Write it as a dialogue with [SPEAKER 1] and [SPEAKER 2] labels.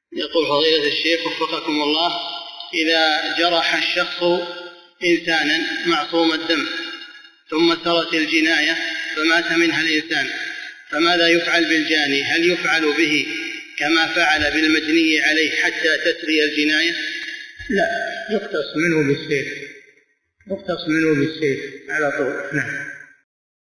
[SPEAKER 1] يقول فضيلة الشيخ وفقكم الله: إذا جرح الشخص إنسانا معصوم الدم ثم ثرت الجناية فمات منها الإنسان، فماذا يفعل بالجاني؟ هل يفعل به كما فعل بالمجني عليه حتى تسري الجناية؟
[SPEAKER 2] لا، يقتص منه بالسيف على طول. نعم.